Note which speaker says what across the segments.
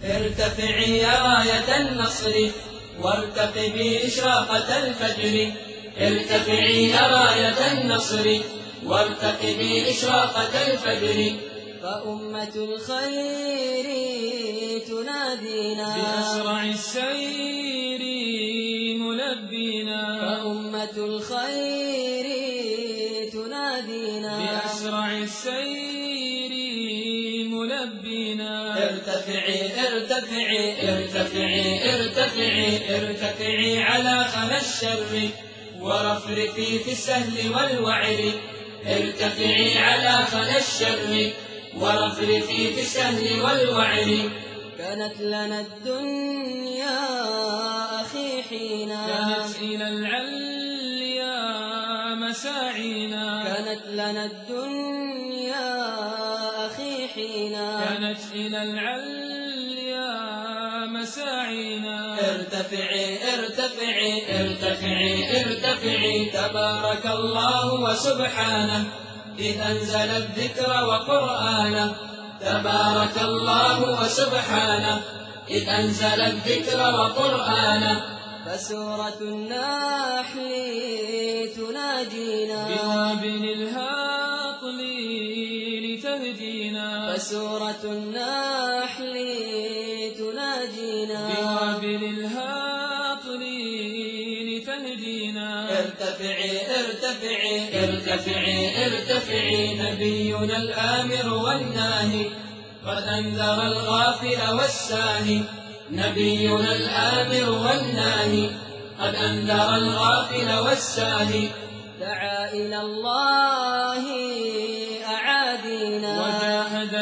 Speaker 1: ارتفعي يا راية النصر وارتقبي إشراقة الفجر. ارتفعي يا راية النصر وارتقبي إشراقة الفجر.
Speaker 2: فأمة الخير تنادينا
Speaker 1: بأسرع السير ملبينا.
Speaker 2: فأمة الخير تنادينا
Speaker 1: بأسرع السير ملبينا. ارتفعي ارتفعي ارتفعي ارتفعي ارتفعي على خنا الشر ورفرفي في السهل والوعر. ارتفعي على خنا الشر ورفرفي في السهل والوعر.
Speaker 2: كانت لنا الدنيا أخي حينا
Speaker 1: كانت إلى العليا مساعينا.
Speaker 2: كانت لنا الدنيا أخي حينا
Speaker 1: كانت إلى العليا مساعينا. ارتفعي ارتفعي ارتفعي ارتفعي تبارك الله وسبحانه إذ أنزل الذكر وقرآنه. تبارك الله وسبحانه إذ أنزل الذكر وقرآنه.
Speaker 2: فسورة النحل تناجينا
Speaker 1: بوابل الهاطل لتهدينا.
Speaker 2: فسورة النحل تناجينا
Speaker 1: بوابل الهاطل لتهدينا. ارتفعي ارتفعي ارتفعي ارتفعي نبينا الآمر والناهي قد أنذر الغافل والساهي. نبينا الآمر والناهي قد أنذر الغافل والساهي.
Speaker 2: دعا إلى الله أعادينا
Speaker 1: وجاهد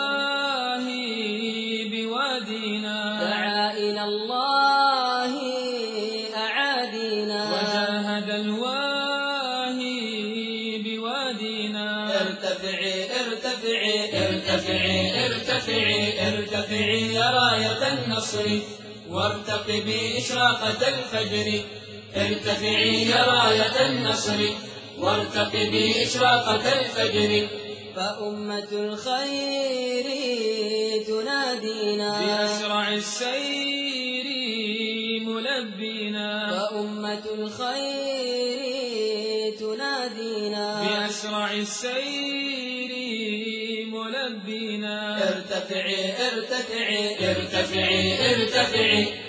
Speaker 1: الواهي بوادينا.
Speaker 2: دعا إلى الله أعادينا
Speaker 1: وجاهد الواهي بوادينا. ارتفعي ارتفعي ارتفعي ارتفعي ارتفعي يا راية النصر وارتقبي إشراقة الفجر. ارتفعي يا راية النصر وارتقبي إشراقة الفجر.
Speaker 2: فأمة الخير تنادينا
Speaker 1: بأسرع السير ملبينا.
Speaker 2: فأمة الخير تنادينا
Speaker 1: بأسرع السير ملبينا. ارتفعي ارتفعي ارتفعي ارتفعي